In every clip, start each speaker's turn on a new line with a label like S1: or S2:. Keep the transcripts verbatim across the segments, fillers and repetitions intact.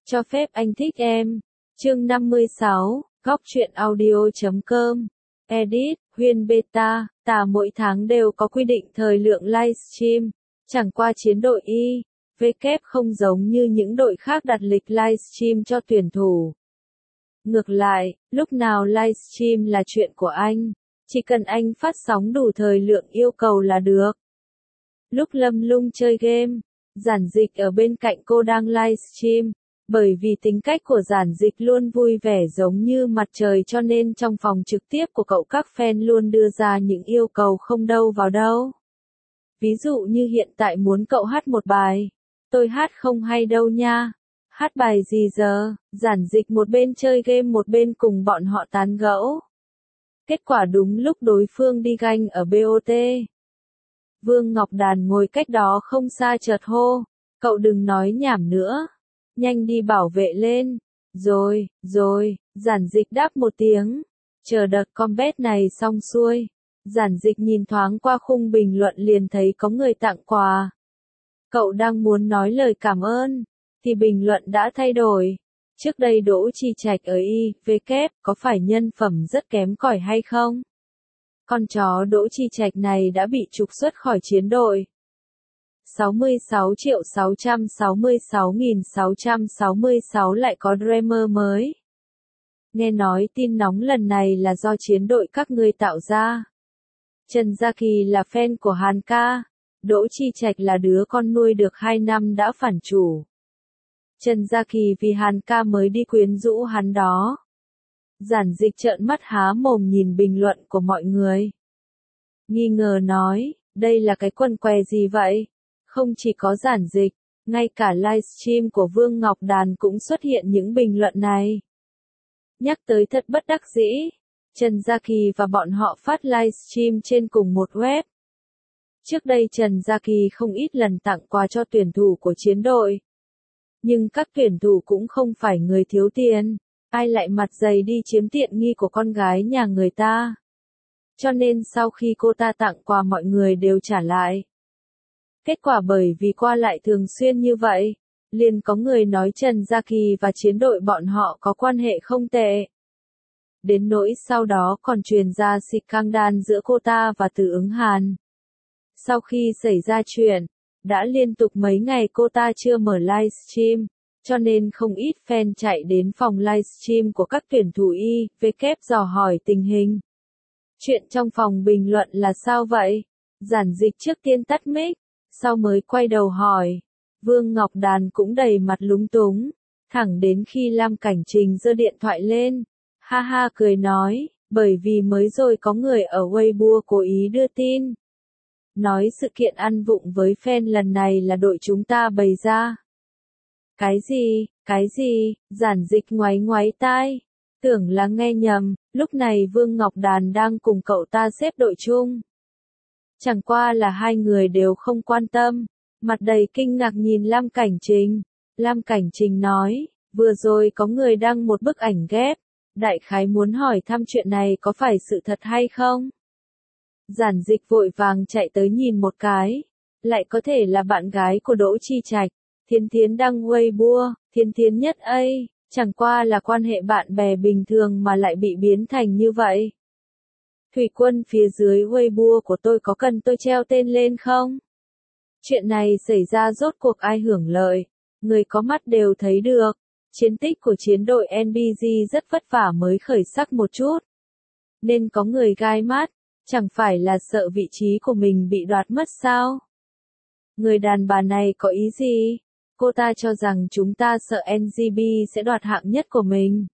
S1: Cho phép anh thích em. Chương năm mươi sáu, góc truyện audio chấm com. Edit, Huyên Beta, ta mỗi tháng đều có quy định thời lượng livestream. Chẳng qua chiến đội Y, W không giống như những đội khác đặt lịch livestream cho tuyển thủ. Ngược lại, lúc nào livestream là chuyện của anh. Chỉ cần anh phát sóng đủ thời lượng yêu cầu là được. Lúc Lâm Lung chơi game, Giản Dịch ở bên cạnh cô đang livestream. Bởi vì tính cách của Giản Dịch luôn vui vẻ giống như mặt trời cho nên trong phòng trực tiếp của cậu các fan luôn đưa ra những yêu cầu không đâu vào đâu. Ví dụ như hiện tại muốn cậu hát một bài. Tôi hát không hay đâu nha. Hát bài gì giờ? Giản Dịch một bên chơi game một bên cùng bọn họ tán gẫu. Kết quả đúng lúc đối phương đi ganh ở bê o tê. Vương Ngọc Đàn ngồi cách đó không xa chợt hô. Cậu đừng nói nhảm nữa. Nhanh đi bảo vệ lên. Rồi, rồi, Giản Dịch đáp một tiếng. Chờ đợt combat này xong xuôi. Giản Dịch nhìn thoáng qua khung bình luận liền thấy có người tặng quà. Cậu đang muốn nói lời cảm ơn, thì bình luận đã thay đổi. Trước đây Đỗ Chi Trạch ở i vê kép có phải nhân phẩm rất kém cỏi hay không? Con chó Đỗ Chi Trạch này đã bị trục xuất khỏi chiến đội. sáu mươi sáu triệu sáu trăm sáu mươi sáu nghìn sáu trăm sáu mươi sáu lại có Dreamer mới. Nghe nói tin nóng lần này là do chiến đội các ngươi tạo ra. Trần Gia Kỳ là fan của Hàn ca. Đỗ Chi Trạch là đứa con nuôi được hai năm đã phản chủ. Trần Gia Kỳ vì Hàn ca mới đi quyến rũ hắn đó. Giản Dịch trợn mắt há mồm nhìn bình luận của mọi người. Nghi ngờ nói, đây là cái quần què gì vậy? Không chỉ có Giản Dịch, ngay cả livestream của Vương Ngọc Đàn cũng xuất hiện những bình luận này. Nhắc tới thật bất đắc dĩ, Trần Gia Kỳ và bọn họ phát livestream trên cùng một web. Trước đây Trần Gia Kỳ không ít lần tặng quà cho tuyển thủ của chiến đội. Nhưng các tuyển thủ cũng không phải người thiếu tiền, ai lại mặt dày đi chiếm tiện nghi của con gái nhà người ta. Cho nên sau khi cô ta tặng quà mọi người đều trả lại. Kết quả bởi vì qua lại thường xuyên như vậy, liền có người nói Trần Gia Kỳ và chiến đội bọn họ có quan hệ không tệ. Đến nỗi sau đó còn truyền ra scandal giữa cô ta và Từ Ứng Hàn. Sau khi xảy ra chuyện, đã liên tục mấy ngày cô ta chưa mở livestream, cho nên không ít fan chạy đến phòng livestream của các tuyển thủ i vê kép dò hỏi tình hình. Chuyện trong phòng bình luận là sao vậy? Giản Dịch trước tiên tắt mic, sau mới quay đầu hỏi. Vương Ngọc Đàn cũng đầy mặt lúng túng, thẳng đến khi Lam Cảnh Trình giơ điện thoại lên, ha ha cười nói, bởi vì mới rồi có người ở Weibo cố ý đưa tin. Nói sự kiện ăn vụng với fan lần này là đội chúng ta bày ra. Cái gì, cái gì, Giản Dịch ngoáy ngoáy tai, tưởng là nghe nhầm, lúc này Vương Ngọc Đàn đang cùng cậu ta xếp đội chung. Chẳng qua là hai người đều không quan tâm, mặt đầy kinh ngạc nhìn Lam Cảnh Trình. Lam Cảnh Trình nói, vừa rồi có người đăng một bức ảnh ghép, đại khái muốn hỏi thăm chuyện này có phải sự thật hay không? Giản Dịch vội vàng chạy tới nhìn một cái, lại có thể là bạn gái của Đỗ Chi Trạch, Thiên Thiến đăng Weibo, Thiên Thiến nhất ấy, chẳng qua là quan hệ bạn bè bình thường mà lại bị biến thành như vậy. Thủy Quân phía dưới Weibo của tôi có cần tôi treo tên lên không? Chuyện này xảy ra rốt cuộc ai hưởng lợi, người có mắt đều thấy được, chiến tích của chiến đội en bê giê rất vất vả mới khởi sắc một chút. Nên có người gai mắt. Chẳng phải là sợ vị trí của mình bị đoạt mất sao? Người đàn bà này có ý gì? Cô ta cho rằng chúng ta sợ en giê bê sẽ đoạt hạng nhất của mình.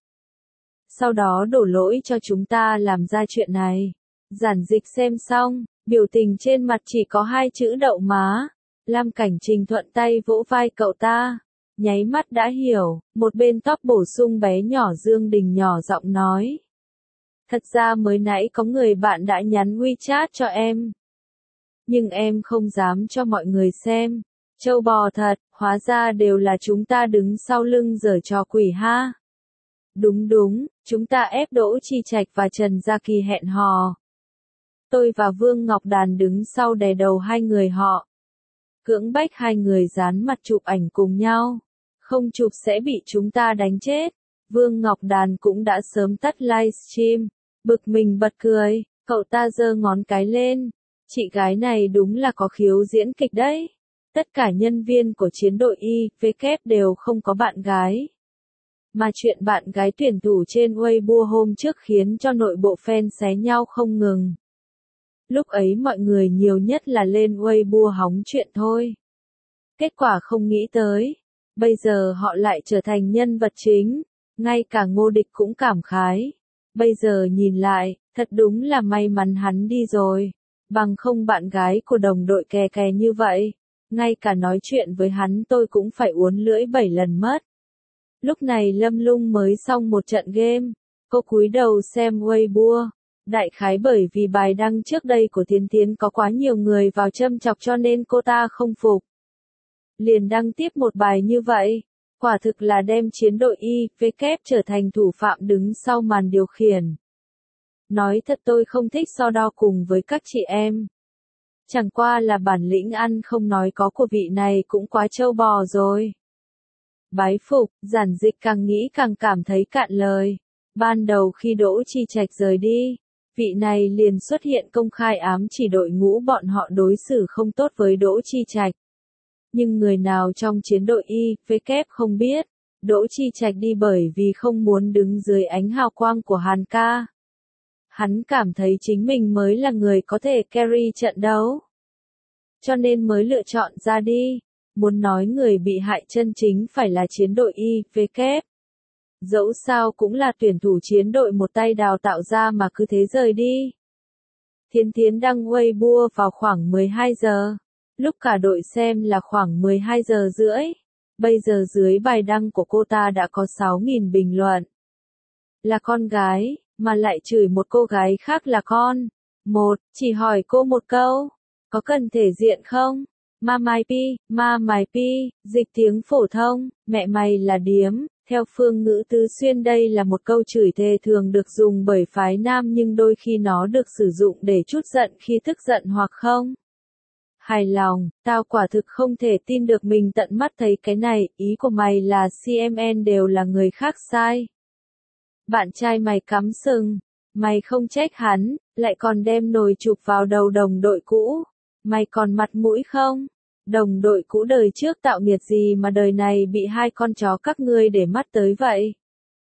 S1: Sau đó đổ lỗi cho chúng ta làm ra chuyện này. Giản Dịch xem xong, biểu tình trên mặt chỉ có hai chữ đậu má. Lam Cảnh Trình thuận tay vỗ vai cậu ta. Nháy mắt đã hiểu, một bên tóc bổ sung bé nhỏ Dương Đình nhỏ giọng nói. Thật ra mới nãy có người bạn đã nhắn WeChat cho em. Nhưng em không dám cho mọi người xem. Châu bò thật, hóa ra đều là chúng ta đứng sau lưng giở trò quỷ ha. Đúng đúng, chúng ta ép Đỗ Chi Trạch và Trần Gia Kỳ hẹn hò. Tôi và Vương Ngọc Đàn đứng sau đè đầu hai người họ. Cưỡng bách hai người dán mặt chụp ảnh cùng nhau. không chụp sẽ bị chúng ta đánh chết. Vương Ngọc Đàn cũng đã sớm tắt livestream, bực mình bật cười, cậu ta giơ ngón cái lên. Chị gái này đúng là có khiếu diễn kịch đấy. Tất cả nhân viên của chiến đội i vê kép đều không có bạn gái. Mà chuyện bạn gái tuyển thủ trên Weibo hôm trước khiến cho nội bộ fan xé nhau không ngừng. Lúc ấy mọi người nhiều nhất là lên Weibo hóng chuyện thôi. Kết quả không nghĩ tới. Bây giờ họ lại trở thành nhân vật chính. Ngay cả Ngô Địch cũng cảm khái. Bây giờ nhìn lại, thật đúng là may mắn hắn đi rồi. Bằng không bạn gái của đồng đội kè kè như vậy. Ngay cả nói chuyện với hắn tôi cũng phải uốn lưỡi bảy lần mất. Lúc này Lâm Lung mới xong một trận game. Cô cúi đầu xem Weibo. Đại khái bởi vì bài đăng trước đây của Tiến Tiến có quá nhiều người vào châm chọc cho nên cô ta không phục. Liền đăng tiếp một bài như vậy. Quả thực là đem chiến đội i vê kép trở thành thủ phạm đứng sau màn điều khiển. Nói thật tôi không thích so đo cùng với các chị em. Chẳng qua là bản lĩnh ăn không nói có của vị này cũng quá trâu bò rồi. Bái phục, giản dịch càng nghĩ càng cảm thấy cạn lời. Ban đầu khi Đỗ Chi Trạch rời đi, vị này liền xuất hiện công khai ám chỉ đội ngũ bọn họ đối xử không tốt với Đỗ Chi Trạch. Nhưng người nào trong chiến đội i vê kép không biết, Đỗ Chi Trạch đi bởi vì không muốn đứng dưới ánh hào quang của Hàn ca. Hắn cảm thấy chính mình mới là người có thể carry trận đấu. Cho nên mới lựa chọn ra đi. Muốn nói người bị hại chân chính phải là chiến đội i vê kép. Dẫu sao cũng là tuyển thủ chiến đội một tay đào tạo ra mà cứ thế rời đi. Thiên Thiến đăng Weibo vào khoảng mười hai giờ. Lúc cả đội xem là khoảng mười hai giờ rưỡi. Bây giờ dưới bài đăng của cô ta đã có sáu nghìn bình luận. Là con gái, mà lại chửi một cô gái khác là con. Một, chỉ hỏi cô một câu. Có cần thể diện không? Ma mày pi, ma mày pi, dịch tiếng phổ thông, mẹ mày là điếm. Theo phương ngữ Tứ Xuyên đây là một câu chửi thề thường được dùng bởi phái nam nhưng đôi khi nó được sử dụng để trút giận khi tức giận hoặc không. Hài lòng, tao quả thực không thể tin được mình tận mắt thấy cái này, ý của mày là xê em en đều là người khác sai. Bạn trai mày cắm sừng, mày không trách hắn, lại còn đem nồi chụp vào đầu đồng đội cũ, mày còn mặt mũi không? Đồng đội cũ đời trước tạo nghiệt gì mà đời này bị hai con chó các ngươi để mắt tới vậy?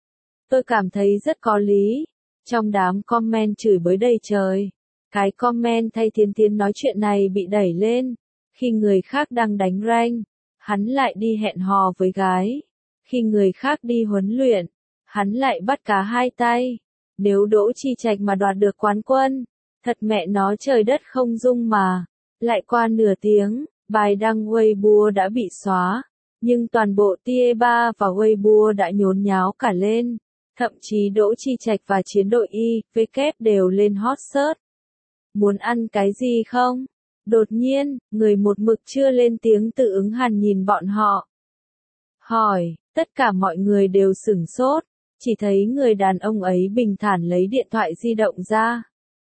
S1: Tôi cảm thấy rất có lý. Trong đám comment chửi bới đầy trời. Cái comment thay Thiên Thiến nói chuyện này bị đẩy lên. Khi người khác đang đánh rank, hắn lại đi hẹn hò với gái. Khi người khác đi huấn luyện, hắn lại bắt cá hai tay. Nếu Đỗ Chi Trạch mà đoạt được quán quân, thật mẹ nó trời đất không dung mà. Lại qua nửa tiếng. Bài đăng Weibo đã bị xóa, nhưng toàn bộ Tie ba và Weibo đã nhốn nháo cả lên. Thậm chí Đỗ Chi Trạch và chiến đội i vê kép đều lên hot search. Muốn ăn cái gì không? Đột nhiên, người một mực chưa lên tiếng Từ Ứng Hàn nhìn bọn họ. Hỏi, tất cả mọi người đều sửng sốt, chỉ thấy người đàn ông ấy bình thản lấy điện thoại di động ra.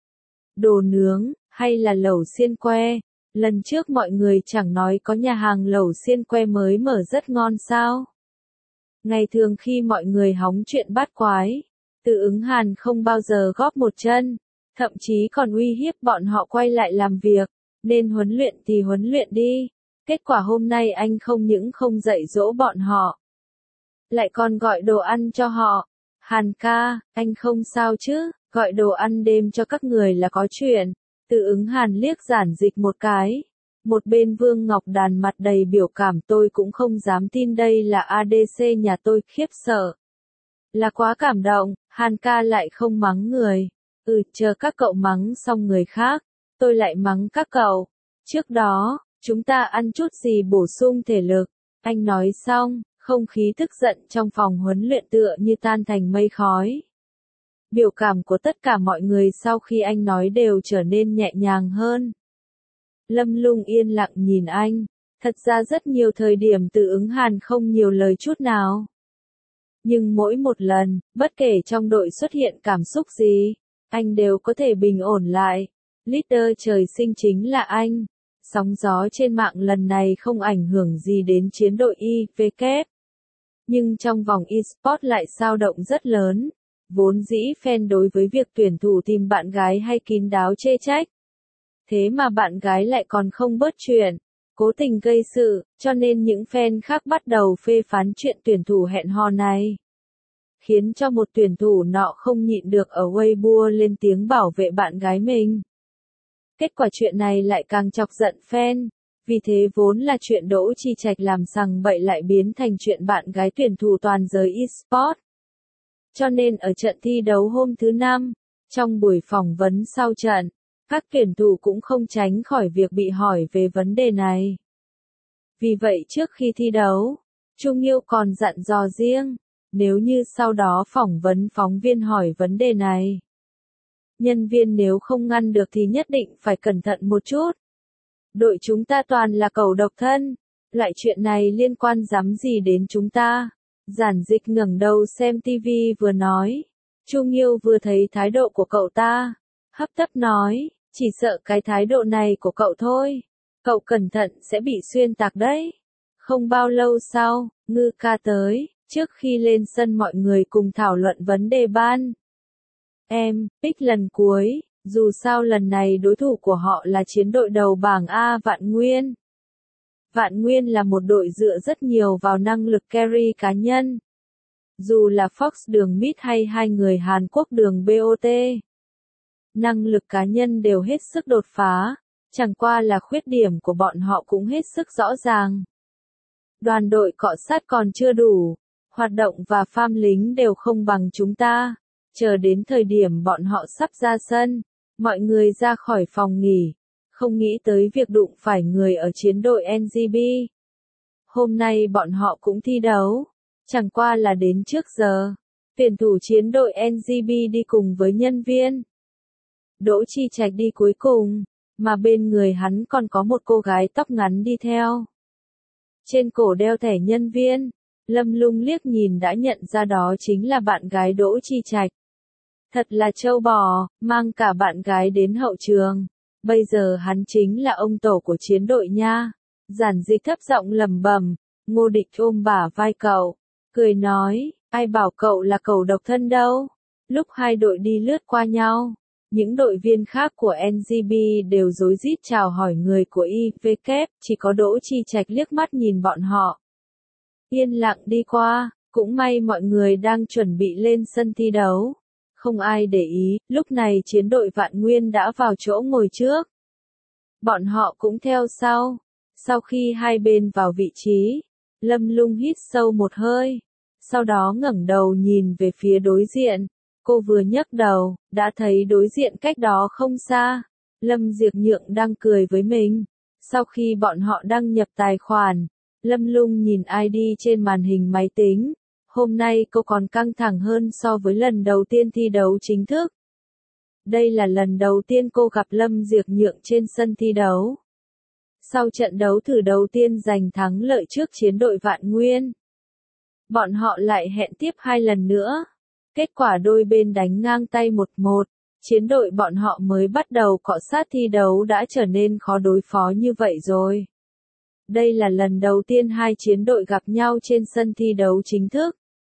S1: Đồ nướng, hay là lẩu xiên que? Lần trước mọi người chẳng nói có nhà hàng lẩu xiên que mới mở rất ngon sao? Ngày thường khi mọi người hóng chuyện bát quái, Từ Ứng Hàn không bao giờ góp một chân, thậm chí còn uy hiếp bọn họ quay lại làm việc, nên huấn luyện thì huấn luyện đi. Kết quả hôm nay anh không những không dạy dỗ bọn họ, lại còn gọi đồ ăn cho họ. Hàn ca, anh không sao chứ, gọi đồ ăn đêm cho các người là có chuyện. Từ Ứng Hàn liếc giản dịch một cái. Một bên Vương Ngọc Đàn mặt đầy biểu cảm tôi cũng không dám tin đây là a đê xê nhà tôi khiếp sợ. Là quá cảm động, Hàn ca lại không mắng người. Ừ, chờ các cậu mắng xong người khác, tôi lại mắng các cậu. Trước đó, chúng ta ăn chút gì bổ sung thể lực. Anh nói xong, không khí tức giận trong phòng huấn luyện tựa như tan thành mây khói. Biểu cảm của tất cả mọi người sau khi anh nói đều trở nên nhẹ nhàng hơn. Lâm Lung yên lặng nhìn anh. Thật ra rất nhiều thời điểm Từ Ứng Hàn không nhiều lời chút nào. Nhưng mỗi một lần, bất kể trong đội xuất hiện cảm xúc gì, anh đều có thể bình ổn lại. Leader trời sinh chính là anh. Sóng gió trên mạng lần này không ảnh hưởng gì đến chiến đội i vê kép. Nhưng trong vòng eSports lại dao động rất lớn. Vốn dĩ fan đối với việc tuyển thủ tìm bạn gái hay kín đáo chê trách. Thế mà bạn gái lại còn không bớt chuyện, cố tình gây sự, cho nên những fan khác bắt đầu phê phán chuyện tuyển thủ hẹn hò này. Khiến cho một tuyển thủ nọ không nhịn được ở Weibo lên tiếng bảo vệ bạn gái mình. Kết quả chuyện này lại càng chọc giận fan, vì thế vốn là chuyện Đỗ Chi Trạch làm sằng bậy lại biến thành chuyện bạn gái tuyển thủ toàn giới eSports. Cho nên ở trận thi đấu hôm thứ năm, trong buổi phỏng vấn sau trận, các tuyển thủ cũng không tránh khỏi việc bị hỏi về vấn đề này. Vì vậy trước khi thi đấu, Trung Yêu còn dặn dò riêng, nếu như sau đó phỏng vấn phóng viên hỏi vấn đề này, nhân viên nếu không ngăn được thì nhất định phải cẩn thận một chút. Đội chúng ta toàn là cẩu độc thân, loại chuyện này liên quan dám gì đến chúng ta. Giản Dịch ngẩng đầu xem tivi vừa nói. Trung Yêu vừa thấy thái độ của cậu ta, hấp tấp nói, chỉ sợ cái thái độ này của cậu thôi. Cậu cẩn thận sẽ bị xuyên tạc đấy. Không bao lâu sau, Ngư Ca tới, trước khi lên sân mọi người cùng thảo luận vấn đề ban. Em, pick lần cuối, dù sao lần này đối thủ của họ là chiến đội đầu bảng A Vạn Nguyên. Vạn Nguyên là một đội dựa rất nhiều vào năng lực carry cá nhân. Dù là Fox đường mid hay hai người Hàn Quốc đường bê o tê. Năng lực cá nhân đều hết sức đột phá, chẳng qua là khuyết điểm của bọn họ cũng hết sức rõ ràng. Đoàn đội cọ sát còn chưa đủ, hoạt động và farm lính đều không bằng chúng ta. Chờ đến thời điểm bọn họ sắp ra sân, mọi người ra khỏi phòng nghỉ, không nghĩ tới việc đụng phải người ở chiến đội en giê bê. Hôm nay bọn họ cũng thi đấu, chẳng qua là đến trước giờ. Tuyển thủ chiến đội en giê bê đi cùng với nhân viên. Đỗ Chi Trạch đi cuối cùng, mà bên người hắn còn có một cô gái tóc ngắn đi theo. Trên cổ đeo thẻ nhân viên, Lâm Lung liếc nhìn đã nhận ra đó chính là bạn gái Đỗ Chi Trạch. Thật là trâu bò, mang cả bạn gái đến hậu trường. Bây giờ hắn chính là ông tổ của chiến đội nha. Giản Dịch thấp giọng lẩm bẩm, Ngô Địch ôm bả vai cậu, cười nói, ai bảo cậu là cẩu độc thân đâu. Lúc hai đội đi lướt qua nhau, những đội viên khác của en giê bê đều rối rít chào hỏi người của i vê ca, chỉ có Đỗ Chi Trạch liếc mắt nhìn bọn họ. Yên lặng đi qua, cũng may mọi người đang chuẩn bị lên sân thi đấu. Không ai để ý, lúc này chiến đội Vạn Nguyên đã vào chỗ ngồi trước. Bọn họ cũng theo sau. Sau khi hai bên vào vị trí, Lâm Lung hít sâu một hơi. Sau đó ngẩng đầu nhìn về phía đối diện. Cô vừa nhấc đầu, đã thấy đối diện cách đó không xa. Lâm Diệp Nhượng đang cười với mình. Sau khi bọn họ đăng nhập tài khoản, Lâm Lung nhìn i đê trên màn hình máy tính. Hôm nay cô còn căng thẳng hơn so với lần đầu tiên thi đấu chính thức. Đây là lần đầu tiên cô gặp Lâm Diệp Nhượng trên sân thi đấu. Sau trận đấu thử đầu tiên giành thắng lợi trước chiến đội Vạn Nguyên, bọn họ lại hẹn tiếp hai lần nữa. Kết quả đôi bên đánh ngang tay một một, chiến đội bọn họ mới bắt đầu cọ sát thi đấu đã trở nên khó đối phó như vậy rồi. Đây là lần đầu tiên hai chiến đội gặp nhau trên sân thi đấu chính thức.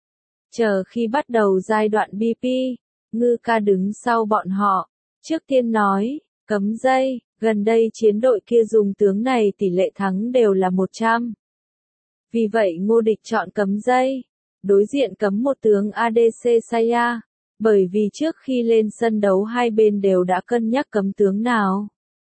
S1: Chờ khi bắt đầu giai đoạn bê pê, Ngư Ca đứng sau bọn họ, trước tiên nói, cấm dây, gần đây chiến đội kia dùng tướng này tỷ lệ thắng đều là một trăm. Vì vậy Ngô Địch chọn cấm dây, đối diện cấm một tướng a đê xê Saya, bởi vì trước khi lên sân đấu hai bên đều đã cân nhắc cấm tướng nào.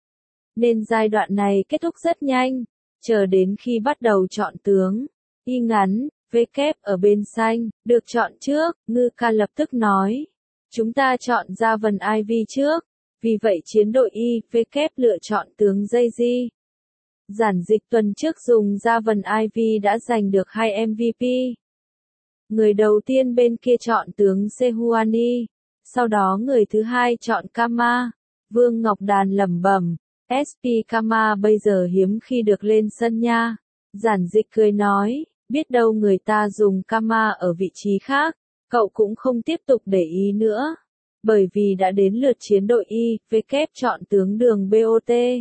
S1: Nên giai đoạn này kết thúc rất nhanh, chờ đến khi bắt đầu chọn tướng, y ngắn, V kép ở bên xanh, được chọn trước, Ngư Ca lập tức nói. Chúng ta chọn ra vần i vê trước, vì vậy chiến đội i vê kép lựa chọn tướng dây di. Giản Dịch tuần trước dùng ra vần i vê đã giành được hai em vê pê. Người đầu tiên bên kia chọn tướng Sehuani, sau đó người thứ hai chọn Kama. Vương Ngọc Đàn lẩm bẩm, ét pê Kama bây giờ hiếm khi được lên sân nha. Giản Dịch cười nói, biết đâu người ta dùng Kama ở vị trí khác, cậu cũng không tiếp tục để ý nữa. Bởi vì đã đến lượt chiến đội i vê kép chọn tướng đường bê o tê.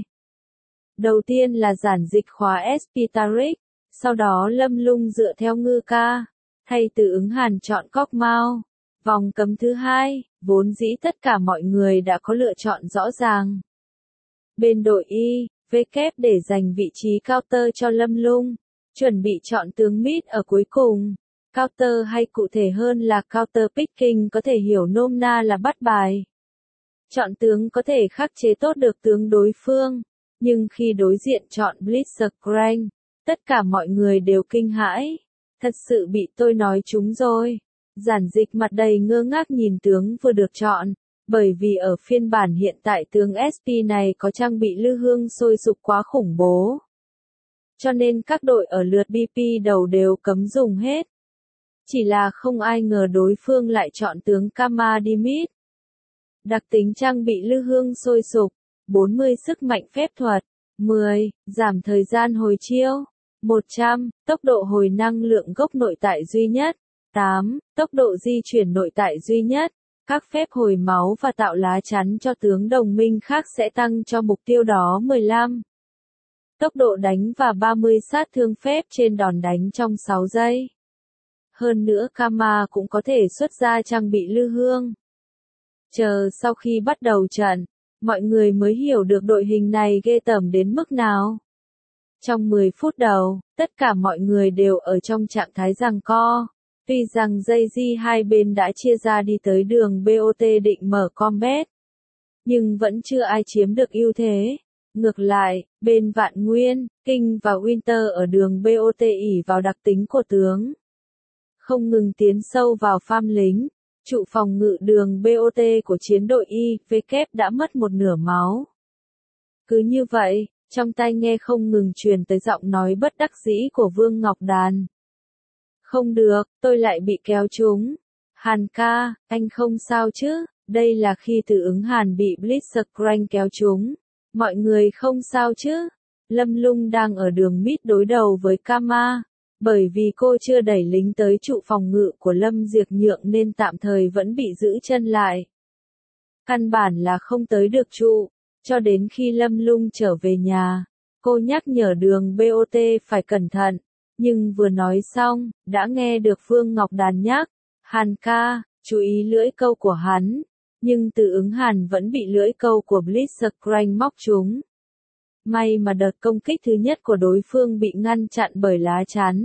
S1: Đầu tiên là Giản Dịch khóa ét pê Tariq, sau đó Lâm Lung dựa theo Ngư Ca. Thay Từ Ứng Hàn chọn Cóc Mao. Vòng cấm thứ hai, vốn dĩ tất cả mọi người đã có lựa chọn rõ ràng. Bên đội Y, W để giành vị trí counter cho Lâm Lung, chuẩn bị chọn tướng mid ở cuối cùng. Counter hay cụ thể hơn là counter picking có thể hiểu nôm na là bắt bài. Chọn tướng có thể khắc chế tốt được tướng đối phương, nhưng khi đối diện chọn Blitzcrank, tất cả mọi người đều kinh hãi. Thật sự bị tôi nói trúng rồi. Giản dịch mặt đầy ngơ ngác nhìn tướng vừa được chọn, bởi vì ở phiên bản hiện tại tướng ét pê này có trang bị lư hương sôi sục quá khủng bố. Cho nên các đội ở lượt bê pê đầu đều cấm dùng hết. Chỉ là không ai ngờ đối phương lại chọn tướng Kama đi mid. Đặc tính trang bị lư hương sôi sục, bốn mươi sức mạnh phép thuật, mười, giảm thời gian hồi chiêu, một trăm, tốc độ hồi năng lượng gốc nội tại duy nhất, tám, tốc độ di chuyển nội tại duy nhất, các phép hồi máu và tạo lá chắn cho tướng đồng minh khác sẽ tăng cho mục tiêu đó mười lăm. Tốc độ đánh và ba mươi sát thương phép trên đòn đánh trong sáu giây. Hơn nữa Kama cũng có thể xuất ra trang bị lư hương. Chờ sau khi bắt đầu trận, mọi người mới hiểu được đội hình này ghê tởm đến mức nào. Trong mười phút đầu, tất cả mọi người đều ở trong trạng thái giằng co. Tuy rằng dây di hai bên đã chia ra đi tới đường bê o tê định mở combat, nhưng vẫn chưa ai chiếm được ưu thế. Ngược lại, bên Vạn Nguyên, King và Winter ở đường bê o tê ỷ vào đặc tính của tướng, không ngừng tiến sâu vào farm lính. Trụ phòng ngự đường bê o tê của chiến đội Y, W đã mất một nửa máu. Cứ như vậy, trong tai nghe không ngừng truyền tới giọng nói bất đắc dĩ của Vương Ngọc Đàn. Không được, tôi lại bị kéo trúng. Hàn ca, anh không sao chứ? Đây là khi Từ Ứng Hàn bị Blitzcrank kéo trúng. Mọi người không sao chứ? Lâm Lung đang ở đường mid đối đầu với Kama. Bởi vì cô chưa đẩy lính tới trụ phòng ngự của Lâm Diệp Nhượng nên tạm thời vẫn bị giữ chân lại. Căn bản là không tới được trụ. Cho đến khi Lâm Lung trở về nhà, cô nhắc nhở đường bê o tê phải cẩn thận. Nhưng vừa nói xong, đã nghe được Vương Ngọc Đàn nhắc, Hàn ca, chú ý lưỡi câu của hắn. Nhưng Từ Ứng Hàn vẫn bị lưỡi câu của Blitzcrank móc trúng. May mà đợt công kích thứ nhất của đối phương bị ngăn chặn bởi lá chắn.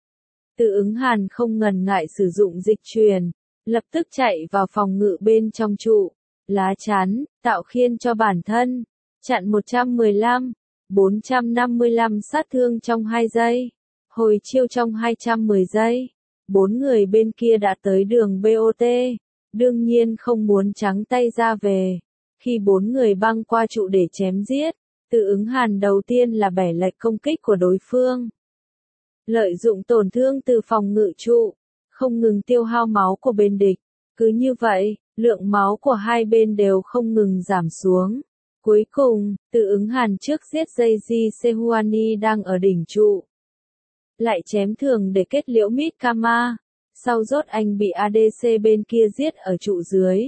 S1: Từ Ứng Hàn không ngần ngại sử dụng dịch truyền, lập tức chạy vào phòng ngự bên trong trụ. Lá chắn, tạo khiên cho bản thân, chặn một trăm mười lăm, bốn trăm năm mươi lăm sát thương trong hai giây, hồi chiêu trong hai trăm mười giây. Bốn người bên kia đã tới đường bê o tê, đương nhiên không muốn trắng tay ra về. Khi bốn người băng qua trụ để chém giết, Từ Ứng Hàn đầu tiên là bẻ lệch công kích của đối phương. Lợi dụng tổn thương từ phòng ngự trụ, không ngừng tiêu hao máu của bên địch. Cứ như vậy, lượng máu của hai bên đều không ngừng giảm xuống. Cuối cùng, Từ Ứng Hàn trước giết Daisy Sehuani đang ở đỉnh trụ. Lại chém thường để kết liễu mid Kama. Sau rốt anh bị a đê xê bên kia giết ở trụ dưới.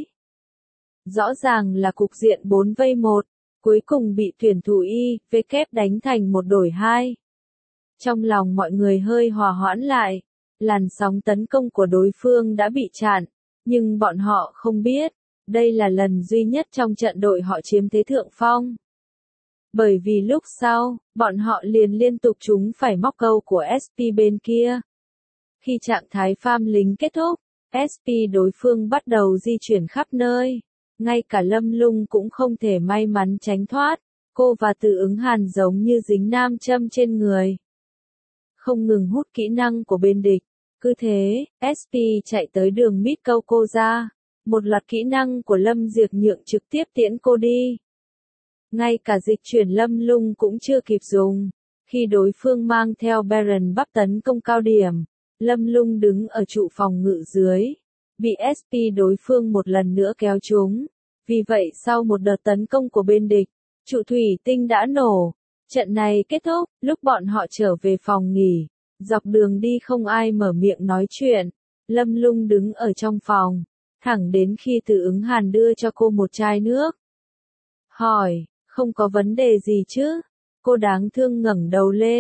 S1: Rõ ràng là cục diện bốn vây một. Cuối cùng bị tuyển thủ Y, W đánh thành một đổi hai. Trong lòng mọi người hơi hòa hoãn lại. Làn sóng tấn công của đối phương đã bị chặn. Nhưng bọn họ không biết, đây là lần duy nhất trong trận đội họ chiếm thế thượng phong. Bởi vì lúc sau, bọn họ liền liên tục chúng phải móc câu của ét pê bên kia. Khi trạng thái farm lính kết thúc, ét pê đối phương bắt đầu di chuyển khắp nơi. Ngay cả Lâm Lung cũng không thể may mắn tránh thoát. Cô và Từ Ứng Hàn giống như dính nam châm trên người. Không ngừng hút kỹ năng của bên địch. Cứ thế, ét pê chạy tới đường mid câu cô ra. Một loạt kỹ năng của Lâm Diệp Nhượng trực tiếp tiễn cô đi. Ngay cả dịch chuyển Lâm Lung cũng chưa kịp dùng. Khi đối phương mang theo Baron Bắp tấn công cao điểm, Lâm Lung đứng ở trụ phòng ngự dưới. Bị ét pê đối phương một lần nữa kéo trúng. Vì vậy sau một đợt tấn công của bên địch, trụ thủy tinh đã nổ. Trận này kết thúc, lúc bọn họ trở về phòng nghỉ. Dọc đường đi không ai mở miệng nói chuyện. Lâm Lung đứng ở trong phòng. Thẳng đến khi Từ Ứng Hàn đưa cho cô một chai nước. Hỏi, không có vấn đề gì chứ? Cô đáng thương ngẩng đầu lên.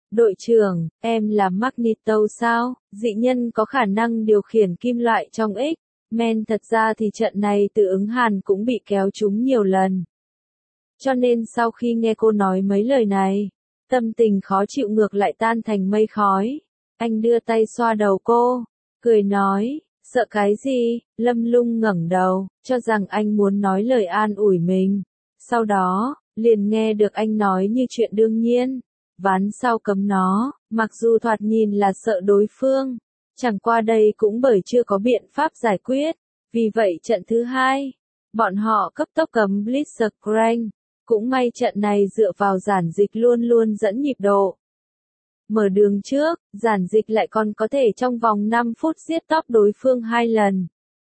S1: Đội trưởng, em là Magneto sao? Dị nhân có khả năng điều khiển kim loại trong X-Men. Thật ra thì trận này Từ Ứng Hàn cũng bị kéo trúng nhiều lần. Cho nên sau khi nghe cô nói mấy lời này, tâm tình khó chịu ngược lại tan thành mây khói. Anh đưa tay xoa đầu cô, cười nói, sợ cái gì? Lâm Lung ngẩng đầu, cho rằng anh muốn nói lời an ủi mình. Sau đó, liền nghe được anh nói như chuyện đương nhiên. Ván sau cấm nó, mặc dù thoạt nhìn là sợ đối phương, chẳng qua đây cũng bởi chưa có biện pháp giải quyết. Vì vậy trận thứ hai, bọn họ cấp tốc cấm Blitzcrank. Cũng may trận này dựa vào giản dịch luôn luôn dẫn nhịp độ. Mở đường trước, giản dịch lại còn có thể trong vòng năm phút giết top đối phương hai lần.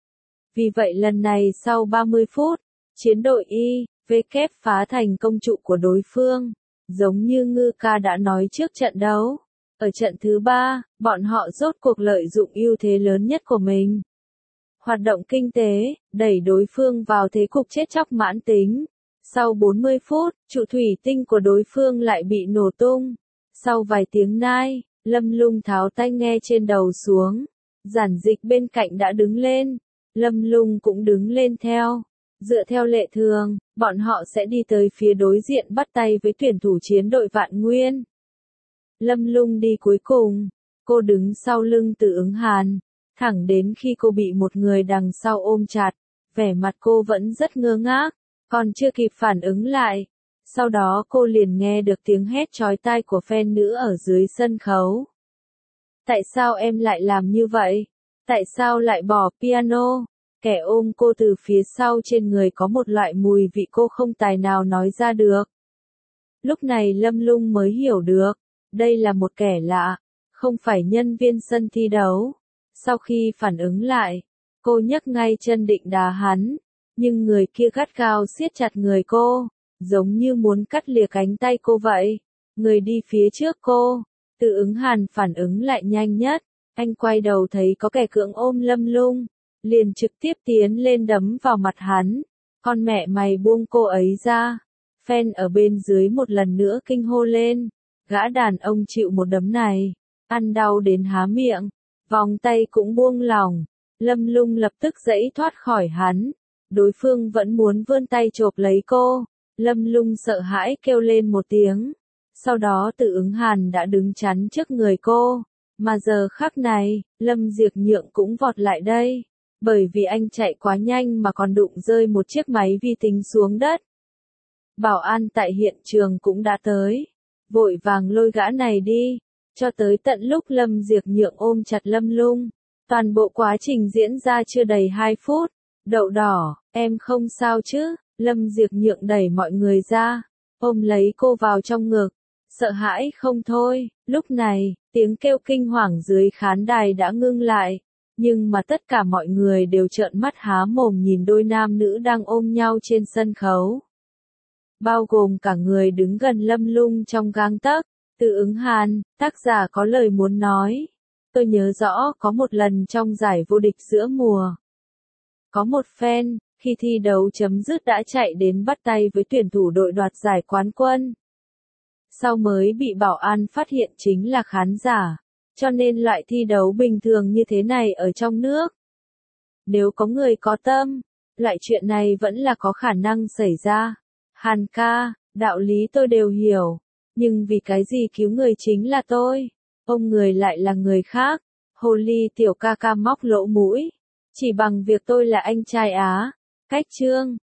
S1: Vì vậy lần này sau ba mươi phút, chiến đội Y, V kép phá thành công trụ của đối phương. Giống như Ngư Ca đã nói trước trận đấu. Ở trận thứ ba, bọn họ rốt cuộc lợi dụng ưu thế lớn nhất của mình. Hoạt động kinh tế, đẩy đối phương vào thế cục chết chóc mãn tính. Sau bốn mươi phút, trụ thủy tinh của đối phương lại bị nổ tung. Sau vài tiếng nai, Lâm Lung tháo tai nghe trên đầu xuống. Giản dịch bên cạnh đã đứng lên. Lâm Lung cũng đứng lên theo. Dựa theo lệ thường, bọn họ sẽ đi tới phía đối diện bắt tay với tuyển thủ chiến đội Vạn Nguyên. Lâm Lung đi cuối cùng. Cô đứng sau lưng Từ Ứng Hàn. Thẳng đến khi cô bị một người đằng sau ôm chặt. Vẻ mặt cô vẫn rất ngơ ngác. Còn chưa kịp phản ứng lại. Sau đó cô liền nghe được tiếng hét chói tai của fan nữ ở dưới sân khấu. Tại sao em lại làm như vậy? Tại sao lại bỏ piano? Kẻ ôm cô từ phía sau trên người có một loại mùi vị cô không tài nào nói ra được. Lúc này Lâm Lung mới hiểu được. Đây là một kẻ lạ. Không phải nhân viên sân thi đấu. Sau khi phản ứng lại, cô nhấc ngay chân định đá hắn. Nhưng người kia gắt gao siết chặt người cô, giống như muốn cắt lìa cánh tay cô vậy. Người đi phía trước cô, Từ Ứng Hàn phản ứng lại nhanh nhất. Anh quay đầu thấy có kẻ cưỡng ôm Lâm Lung, liền trực tiếp tiến lên đấm vào mặt hắn. Con mẹ mày buông cô ấy ra. Fan ở bên dưới một lần nữa kinh hô lên. Gã đàn ông chịu một đấm này, ăn đau đến há miệng, vòng tay cũng buông lỏng. Lâm Lung lập tức giãy thoát khỏi hắn. Đối phương vẫn muốn vươn tay chộp lấy cô. Lâm Lung sợ hãi kêu lên một tiếng. Sau đó Từ Ứng Hàn đã đứng chắn trước người cô. Mà giờ khắc này, Lâm Diệp Nhượng cũng vọt lại đây. Bởi vì anh chạy quá nhanh mà còn đụng rơi một chiếc máy vi tính xuống đất. Bảo an tại hiện trường cũng đã tới. Vội vàng lôi gã này đi. Cho tới tận lúc Lâm Diệp Nhượng ôm chặt Lâm Lung. Toàn bộ quá trình diễn ra chưa đầy hai phút. Đậu đỏ, em không sao chứ? Lâm Diệp Nhượng đẩy mọi người ra, ôm lấy cô vào trong ngực, sợ hãi không thôi. Lúc này, tiếng kêu kinh hoàng dưới khán đài đã ngưng lại, nhưng mà tất cả mọi người đều trợn mắt há mồm nhìn đôi nam nữ đang ôm nhau trên sân khấu. Bao gồm cả người đứng gần Lâm Lung trong gang tấc. Từ Ứng Hàn, tác giả có lời muốn nói. Tôi nhớ rõ có một lần trong giải vô địch giữa mùa. Có một fan, khi thi đấu chấm dứt đã chạy đến bắt tay với tuyển thủ đội đoạt giải quán quân. Sau mới bị bảo an phát hiện chính là khán giả, cho nên loại thi đấu bình thường như thế này ở trong nước. Nếu có người có tâm, loại chuyện này vẫn là có khả năng xảy ra. Hàn ca, đạo lý tôi đều hiểu, nhưng vì cái gì cứu người chính là tôi, ông người lại là người khác. Hồ ly tiểu ca ca móc lỗ mũi. Chỉ bằng việc tôi là anh trai Á, cách trương,